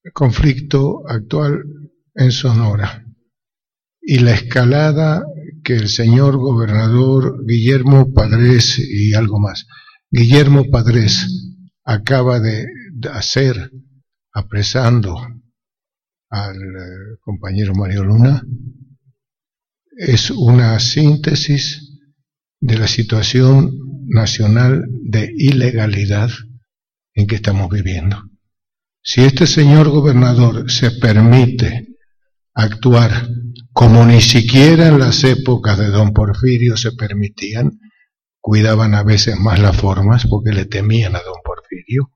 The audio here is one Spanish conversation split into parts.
conflicto actual en Sonora y la escalada que el señor gobernador Guillermo Padres y algo más, Guillermo Padres acaba de hacer apresando al compañero Mario Luna, es una síntesis de la situación nacional de ilegalidad en que estamos viviendo. Si este señor gobernador se permite actuar como ni siquiera en las épocas de don Porfirio se permitían, cuidaban a veces más las formas porque le temían a don Porfirio,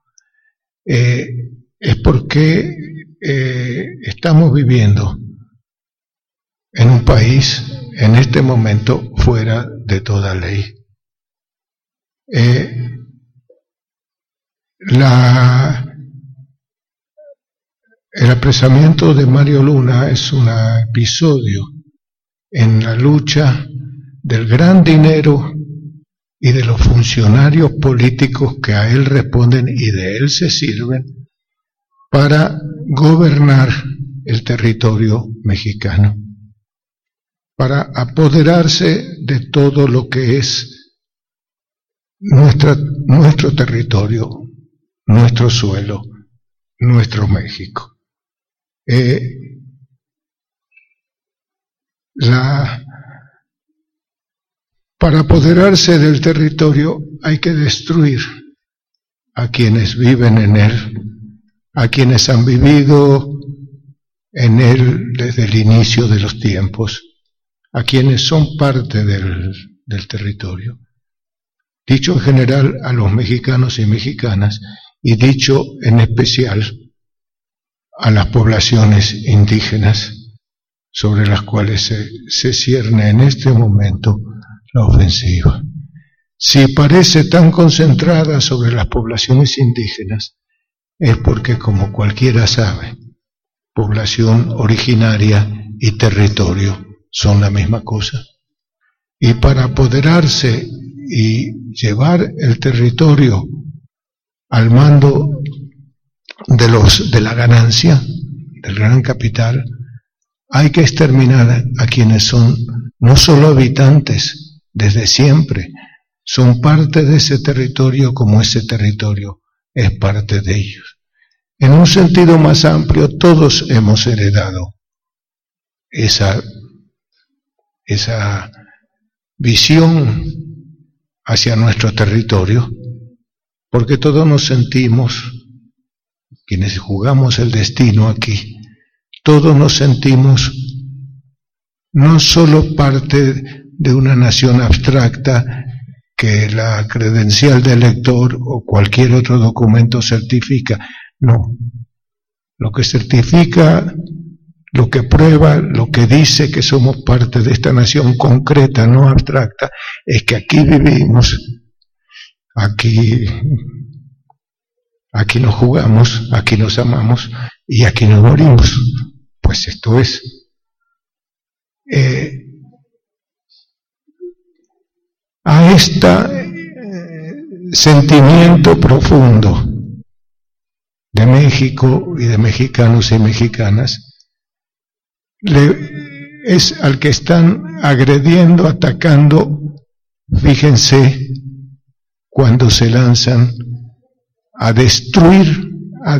es porque estamos viviendo en un país en este momento fuera de toda ley. El apresamiento de Mario Luna es un episodio en la lucha del gran dinero y de los funcionarios políticos que a él responden y de él se sirven para gobernar el territorio mexicano, para apoderarse de todo lo que es nuestro territorio, nuestro suelo, nuestro México. Para apoderarse del territorio hay que destruir a quienes viven en él, a quienes han vivido en él desde el inicio de los tiempos, a quienes son parte del territorio. Dicho en general a los mexicanos y mexicanas, y dicho en especial a las poblaciones indígenas sobre las cuales se cierne en este momento la ofensiva. Si parece tan concentrada sobre las poblaciones indígenas, es porque, como cualquiera sabe, población originaria y territorio son la misma cosa. Y para apoderarse y llevar el territorio al mando de la ganancia, del gran capital, hay que exterminar a quienes son no solo habitantes desde siempre, son parte de ese territorio como ese territorio es parte de ellos. En un sentido más amplio, todos hemos heredado esa visión hacia nuestro territorio, porque todos nos sentimos, quienes jugamos el destino aquí, todos nos sentimos no solo parte de una nación abstracta que la credencial de elector o cualquier otro documento certifica, no. Lo que certifica, lo que prueba, lo que dice que somos parte de esta nación concreta, no abstracta, es que aquí vivimos, aquí nos jugamos, aquí nos amamos y aquí nos morimos. Pues esto es. A este sentimiento profundo de México y de mexicanos y mexicanas es al que están agrediendo, atacando. Fíjense cuando se lanzan a destruir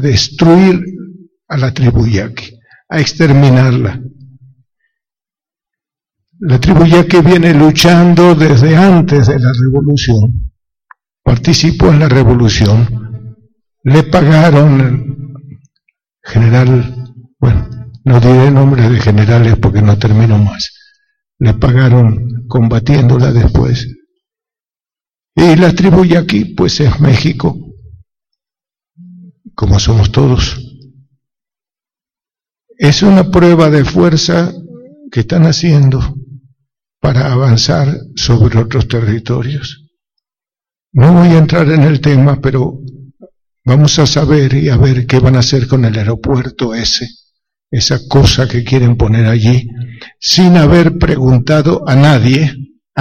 a la tribu yaqui, a exterminarla. La tribu yaqui viene luchando desde antes de la revolución, participó en la revolución, le pagaron, general, bueno, no diré nombres de generales porque no termino más, le pagaron combatiéndola después. Y la tribu yaqui, pues es México, como somos todos. Es una prueba de fuerza que están haciendo para avanzar sobre otros territorios. No voy a entrar en el tema, pero vamos a saber y a ver qué van a hacer con el aeropuerto esa cosa que quieren poner allí, sin haber preguntado a nadie,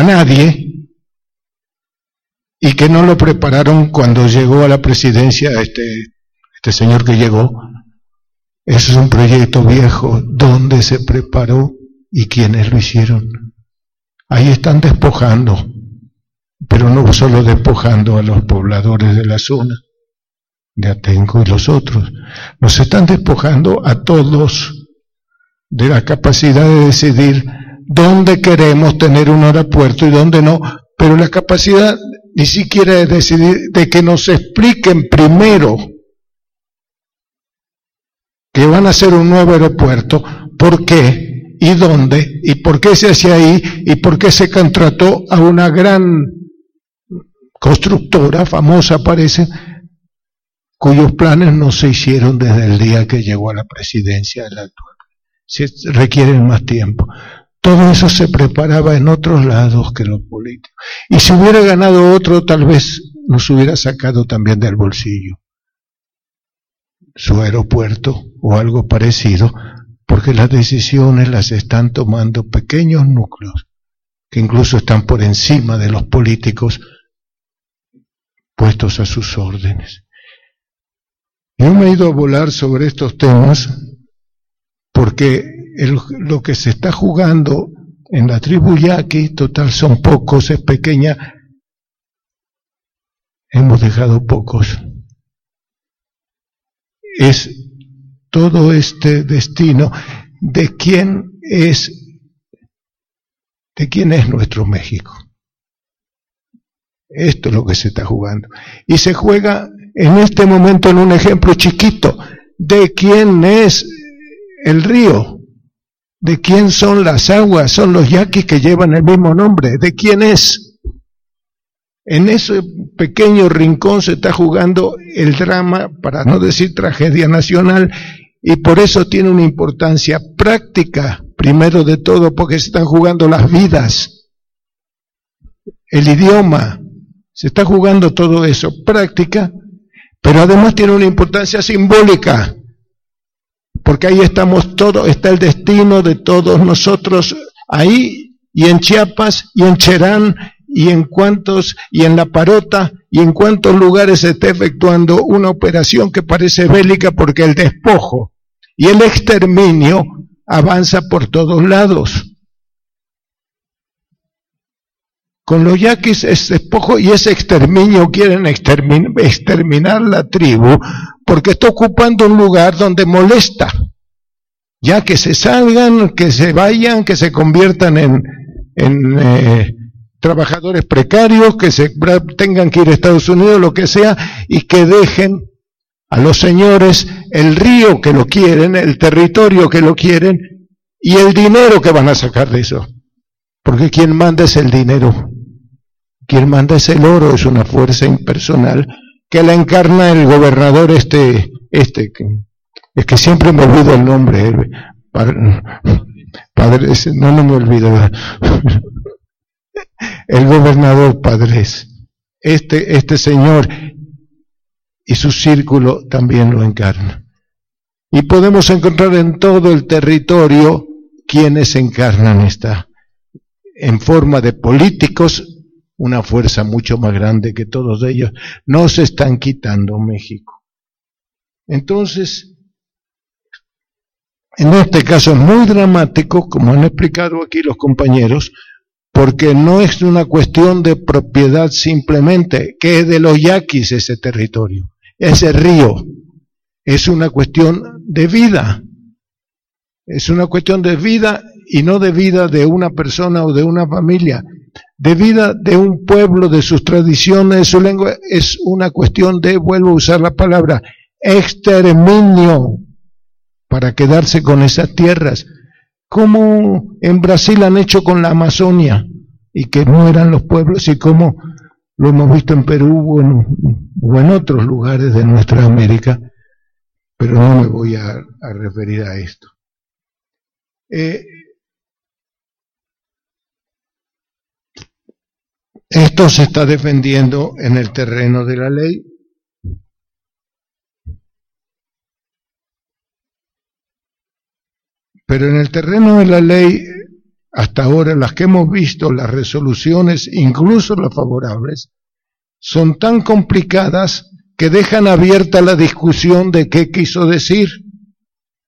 y que no lo prepararon cuando llegó a la presidencia este señor que llegó, Ese es un proyecto viejo. ¿Dónde se preparó y quiénes lo hicieron? Ahí están despojando, pero no solo despojando a los pobladores de la zona de Atenco y los otros, nos están despojando a todos de la capacidad de decidir dónde queremos tener un aeropuerto y dónde no, pero la capacidad ni siquiera de decidir, de que nos expliquen primero que van a hacer un nuevo aeropuerto, por qué y dónde y por qué se hace ahí y por qué se contrató a una gran constructora famosa, parece, cuyos planes no se hicieron desde el día que llegó a la presidencia del actual. Se requieren más tiempo. Todo eso se preparaba en otros lados que los políticos. Y si hubiera ganado otro, tal vez nos hubiera sacado también del bolsillo su aeropuerto o algo parecido, porque las decisiones las están tomando pequeños núcleos que incluso están por encima de los políticos puestos a sus órdenes. Yo me he ido a volar sobre estos temas porque lo que se está jugando en la tribu yaqui, total son pocos, es pequeña, hemos dejado pocos. Es todo este destino de quién es nuestro México. Esto es lo que se está jugando. Y se juega en este momento en un ejemplo chiquito de quién es el río, de quién son las aguas, son los yaquis que llevan el mismo nombre, de quién es. En ese pequeño rincón se está jugando el drama, para no decir tragedia nacional, y por eso tiene una importancia práctica, primero de todo, porque se están jugando las vidas, el idioma, se está jugando todo eso, práctica, pero además tiene una importancia simbólica, porque ahí estamos todos, está el destino de todos nosotros, ahí y en Chiapas y en Cherán y en La Parota y en cuántos lugares se está efectuando una operación que parece bélica, porque el despojo y el exterminio avanza por todos lados. Con los yaquis es despojo y ese exterminio, quieren exterminar la tribu porque está ocupando un lugar donde molesta. Ya que se salgan, que se vayan, que se conviertan en trabajadores precarios, que se tengan que ir a Estados Unidos, lo que sea, y que dejen a los señores el río que lo quieren, el territorio que lo quieren y el dinero que van a sacar de eso. Porque quien manda es el dinero. Quien manda es el oro, es una fuerza impersonal que la encarna el gobernador es que siempre me olvido el nombre, Padres, no me olvido, el gobernador Padres, este señor y su círculo también lo encarna. Y podemos encontrar en todo el territorio quienes encarnan esta, en forma de políticos, una fuerza mucho más grande que todos ellos. No se están quitando México. Entonces, en este caso es muy dramático, como han explicado aquí los compañeros, porque no es una cuestión de propiedad simplemente, que es de los yaquis ese territorio, ese río. Es una cuestión de vida. Es una cuestión de vida y no de vida de una persona o de una familia. De vida de un pueblo, de sus tradiciones, de su lengua. Es una cuestión de, vuelvo a usar la palabra, exterminio para quedarse con esas tierras, como en Brasil han hecho con la Amazonia y que mueran los pueblos, y como lo hemos visto en Perú o en otros lugares de nuestra América, pero no me voy a referir a esto. Esto se está defendiendo en el terreno de la ley. Pero en el terreno de la ley, hasta ahora las que hemos visto, las resoluciones, incluso las favorables, son tan complicadas que dejan abierta la discusión de qué quiso decir.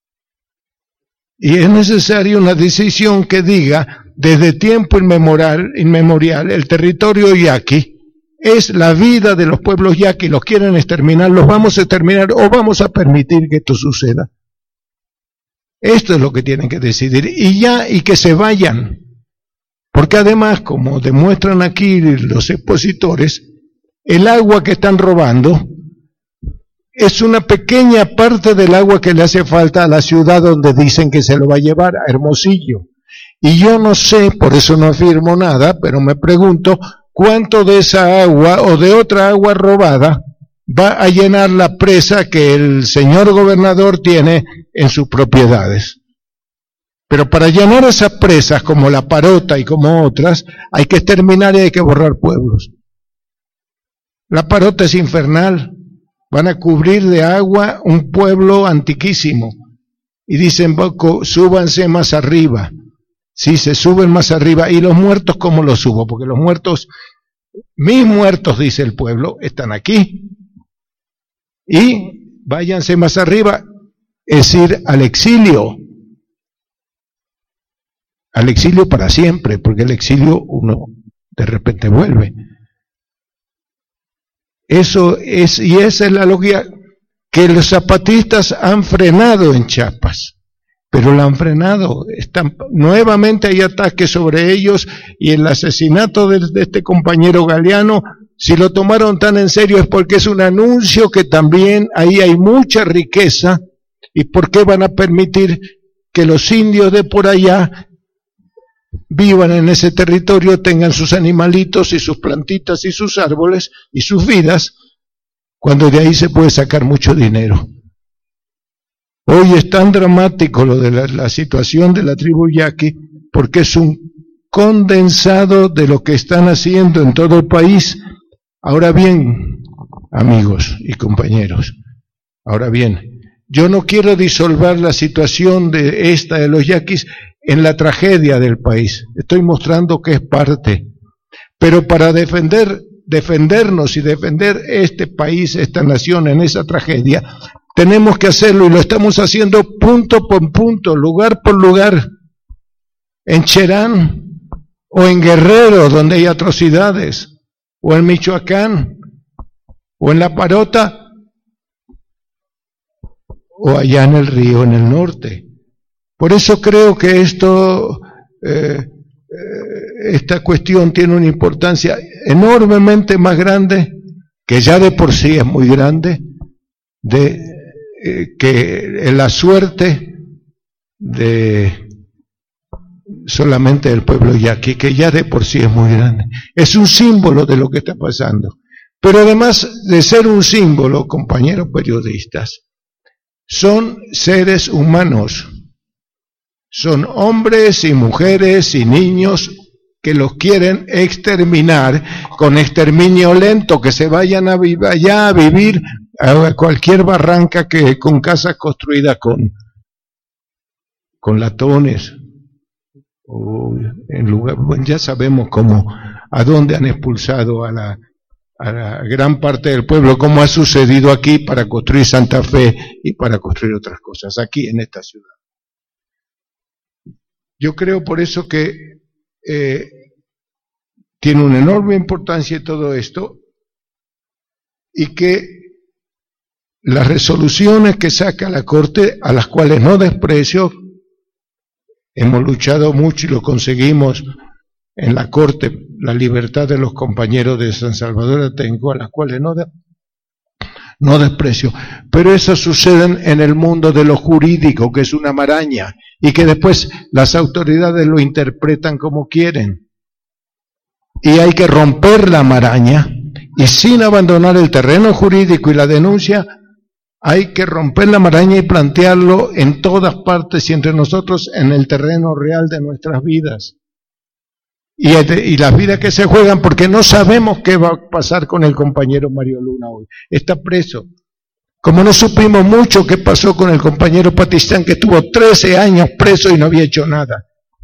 Y es necesaria una decisión que diga, desde tiempo inmemorial, el territorio yaqui es la vida de los pueblos yaqui, los quieren exterminar, los vamos a exterminar o vamos a permitir que esto suceda. Esto es lo que tienen que decidir, y que se vayan. Porque además, como demuestran aquí los expositores, el agua que están robando es una pequeña parte del agua que le hace falta a la ciudad donde dicen que se lo va a llevar, a Hermosillo. Y yo no sé, por eso no afirmo nada, pero me pregunto cuánto de esa agua o de otra agua robada va a llenar la presa que el señor gobernador tiene en sus propiedades. Pero para llenar esas presas, como la Parota y como otras, hay que exterminar y hay que borrar pueblos. La Parota es infernal. Van a cubrir de agua un pueblo antiquísimo. Y dicen, súbanse más arriba. Sí, se suben más arriba. ¿Y los muertos cómo los subo? Porque los muertos, mis muertos, dice el pueblo, están aquí. Y váyanse más arriba, es ir al exilio. Al exilio para siempre, porque el exilio uno de repente vuelve. Eso es, y esa es la lógica que los zapatistas han frenado en Chiapas, pero la han frenado. Nuevamente hay ataques sobre ellos, y el asesinato de este compañero Galeano, si lo tomaron tan en serio es porque es un anuncio que también ahí hay mucha riqueza, y por qué van a permitir que los indios de por allá vivan en ese territorio, tengan sus animalitos y sus plantitas y sus árboles y sus vidas, cuando de ahí se puede sacar mucho dinero. Hoy es tan dramático lo de la situación de la tribu yaqui, porque es un condensado de lo que están haciendo en todo el país. Ahora bien, amigos y compañeros, ahora bien, yo no quiero disolver la situación de los yaquis en la tragedia del país. Estoy mostrando que es parte. Pero para defendernos y defender este país, esta nación en esa tragedia, tenemos que hacerlo, y lo estamos haciendo punto por punto, lugar por lugar. En Cherán o en Guerrero, donde hay atrocidades, o en Michoacán, o en La Parota, o allá en el río, en el norte. Por eso creo que esta cuestión tiene una importancia enormemente más grande, que ya de por sí es muy grande, que la suerte de solamente del pueblo yaqui, que ya de por sí es muy grande. Es un símbolo de lo que está pasando. Pero además de ser un símbolo, compañeros periodistas, son seres humanos. Son hombres y mujeres y niños que los quieren exterminar con exterminio lento, que se vayan allá a vivir a cualquier barranca con casas construidas con latones. O en lugar, bueno, ya sabemos a dónde han expulsado a la gran parte del pueblo, como ha sucedido aquí para construir Santa Fe y para construir otras cosas aquí en esta ciudad. Yo creo por eso que tiene una enorme importancia todo esto, y que las resoluciones que saca la Corte, a las cuales no desprecio, hemos luchado mucho y lo conseguimos en la Corte, la libertad de los compañeros de San Salvador Atenco, a las cuales no desprecio, pero eso sucede en el mundo de lo jurídico, que es una maraña, y que después las autoridades lo interpretan como quieren. Y hay que romper la maraña, y sin abandonar el terreno jurídico y la denuncia, hay que romper la maraña y plantearlo en todas partes y entre nosotros en el terreno real de nuestras vidas. Y las vidas que se juegan, porque no sabemos qué va a pasar con el compañero Mario Luna hoy. Está preso. Como no supimos mucho qué pasó con el compañero Patistán, que estuvo 13 años preso y no había hecho nada.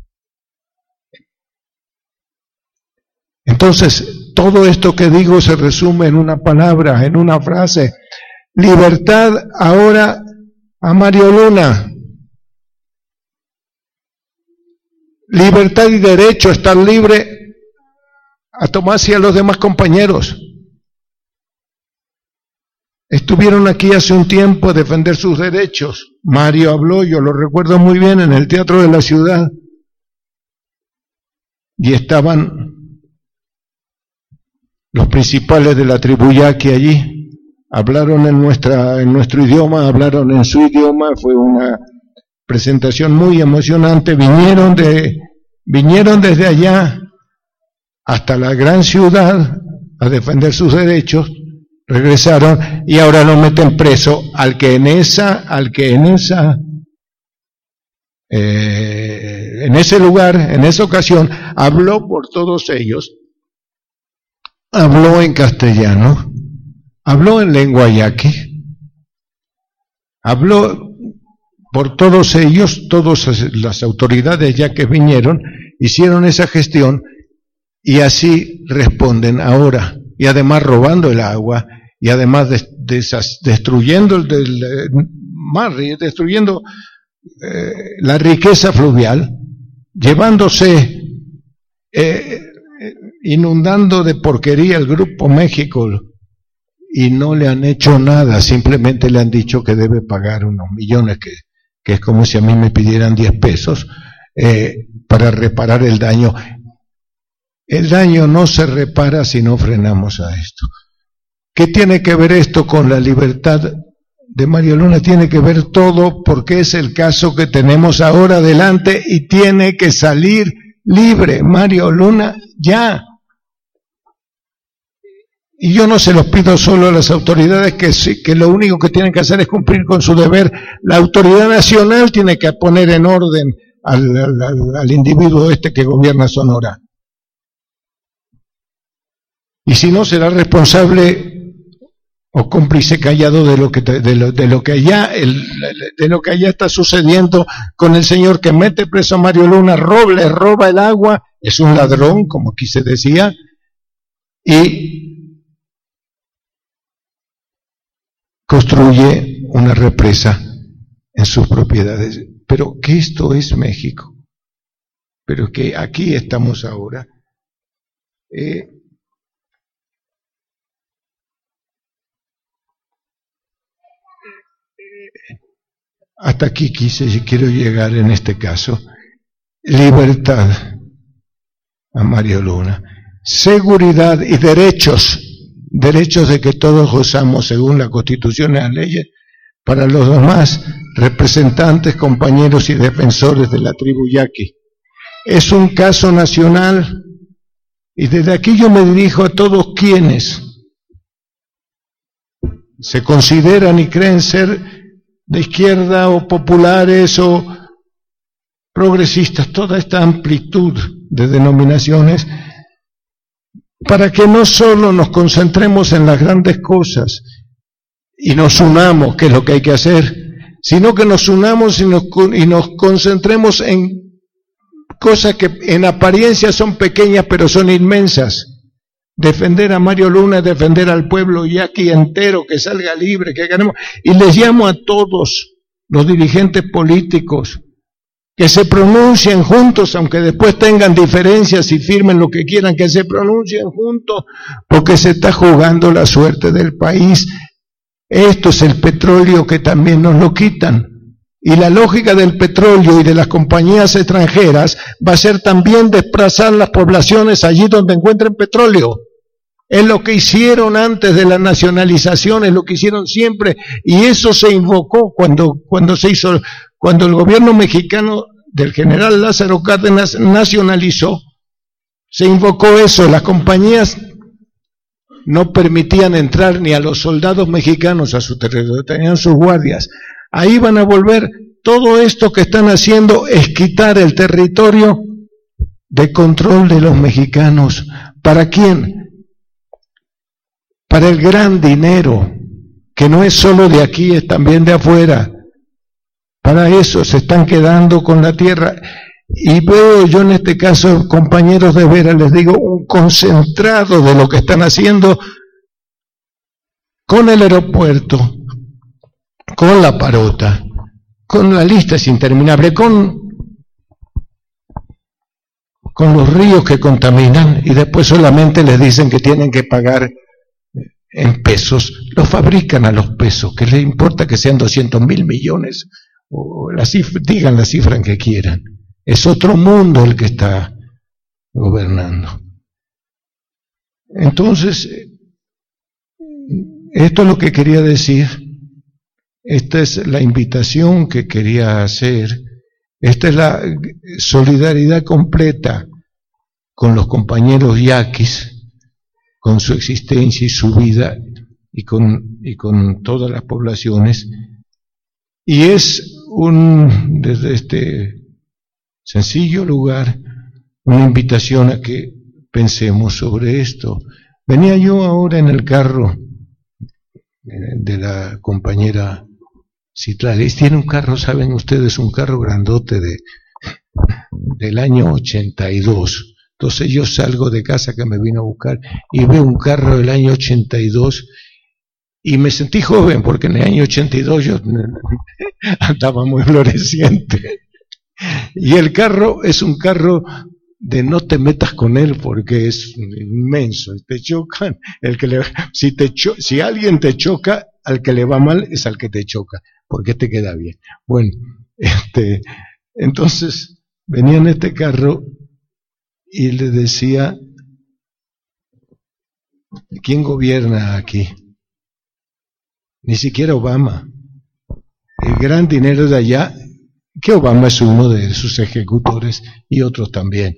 Entonces, todo esto que digo se resume en una palabra, en una frase. Libertad ahora a Mario Luna. libertad y derecho a estar libre a Tomás y a los demás compañeros. Estuvieron aquí hace un tiempo a defender sus derechos. Mario habló, yo lo recuerdo muy bien, en el Teatro de la Ciudad. Y estaban los principales de la tribu yaqui allí. Hablaron en nuestro idioma, hablaron en su idioma. Fue una presentación muy emocionante. Vinieron desde allá hasta la gran ciudad a defender sus derechos. Regresaron y ahora lo meten preso al que en ese lugar, en esa ocasión, habló por todos ellos, habló en castellano, habló en lengua yaqui, habló por todos ellos, todas las autoridades ya que vinieron, hicieron esa gestión y así responden ahora. Y además robando el agua, y además destruyendo el mar, destruyendo la riqueza fluvial, llevándose, inundando de porquería el Grupo México, y no le han hecho nada, simplemente le han dicho que debe pagar unos millones, que es como si a mí me pidieran 10 pesos, para reparar el daño. El daño no se repara si no frenamos a esto. ¿Qué tiene que ver esto con la libertad de Mario Luna? Tiene que ver todo, porque es el caso que tenemos ahora adelante y tiene que salir libre Mario Luna ya. Y yo no se los pido solo a las autoridades que lo único que tienen que hacer es cumplir con su deber. La autoridad nacional tiene que poner en orden al individuo que gobierna Sonora. Y si no, será responsable o cómplice callado de lo que allá está sucediendo con el señor que mete preso a Mario Luna, le roba el agua, es un ladrón, como aquí se decía, y construye una represa en sus propiedades. Pero que esto es México, pero que aquí estamos ahora. Hasta aquí quiero llegar en este caso. Libertad a Mario Luna. Seguridad y derechos de que todos gozamos según la Constitución y las leyes para los demás representantes, compañeros y defensores de la tribu yaqui. Es un caso nacional y desde aquí yo me dirijo a todos quienes se consideran y creen ser de izquierda o populares o progresistas, toda esta amplitud de denominaciones, para que no solo nos concentremos en las grandes cosas y nos unamos, que es lo que hay que hacer, sino que nos unamos y nos concentremos en cosas que en apariencia son pequeñas pero son inmensas. Defender a Mario Luna es defender al pueblo yaqui entero, que salga libre, que ganemos. Y les llamo a todos los dirigentes políticos que se pronuncien juntos, aunque después tengan diferencias y firmen lo que quieran, que se pronuncien juntos, porque se está jugando la suerte del país. Esto es el petróleo que también nos lo quitan. Y la lógica del petróleo y de las compañías extranjeras va a ser también desplazar las poblaciones allí donde encuentren petróleo. Es lo que hicieron antes de la nacionalización, es lo que hicieron siempre, y eso se invocó cuando el gobierno mexicano del general Lázaro Cárdenas nacionalizó, se invocó eso. Las compañías no permitían entrar ni a los soldados mexicanos a su territorio, tenían sus guardias. Ahí van a volver. Todo esto que están haciendo es quitar el territorio de control de los mexicanos. ¿Para quién? Para el gran dinero, que no es solo de aquí, es también de afuera. Para eso se están quedando con la tierra. Y veo yo en este caso, compañeros de veras, les digo, un concentrado de lo que están haciendo con el aeropuerto, con la Parota, con la lista es interminable, con con los ríos que contaminan y después solamente les dicen que tienen que pagar en pesos, los fabrican a los pesos, que les importa que sean 200.000 millones, o digan la cifra en que quieran. Es otro mundo el que está gobernando. Entonces, esto es lo que quería decir, esta es la invitación que quería hacer, esta es la solidaridad completa con los compañeros yaquis, con su existencia y su vida, y con todas las poblaciones, y es desde este sencillo lugar, una invitación a que pensemos sobre esto. Venía yo ahora en el carro de la compañera Citlali, tiene un carro, saben ustedes, un carro grandote del año 82, entonces yo salgo de casa que me vino a buscar y veo un carro del año 82 y me sentí joven porque en el año 82 yo andaba muy floreciente y el carro es un carro de no te metas con él porque es inmenso, te chocan, si alguien te choca, al que le va mal es al que te choca, porque te queda bien. Bueno, entonces venía en este carro y le decía, ¿quién gobierna aquí? Ni siquiera Obama. El gran dinero de allá, que Obama es uno de sus ejecutores y otros también.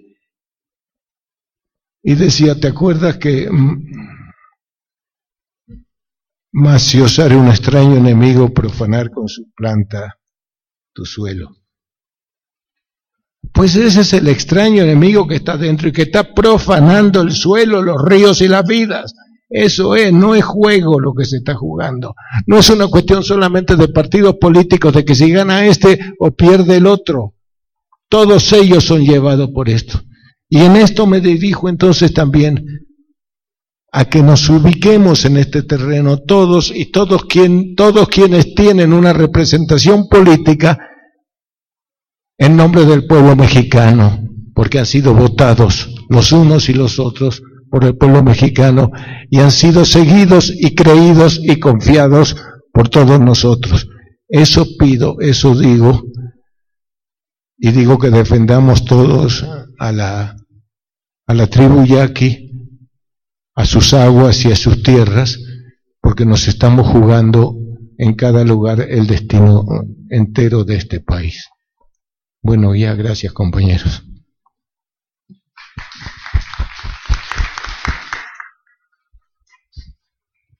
Y decía, ¿te acuerdas que más si osare un extraño enemigo profanar con su planta tu suelo? Pues ese es el extraño enemigo que está dentro y que está profanando el suelo, los ríos y las vidas. Eso no es juego lo que se está jugando. No es una cuestión solamente de partidos políticos, de que si gana este o pierde el otro. Todos ellos son llevados por esto. Y en esto me dirijo entonces también a que nos ubiquemos en este terreno todos quienes tienen una representación política en nombre del pueblo mexicano, porque han sido votados los unos y los otros por el pueblo mexicano y han sido seguidos y creídos y confiados por todos nosotros. Eso pido, eso digo, y digo que defendamos todos a la tribu yaqui, a sus aguas y a sus tierras, porque nos estamos jugando en cada lugar el destino entero de este país. Bueno, ya, gracias compañeros.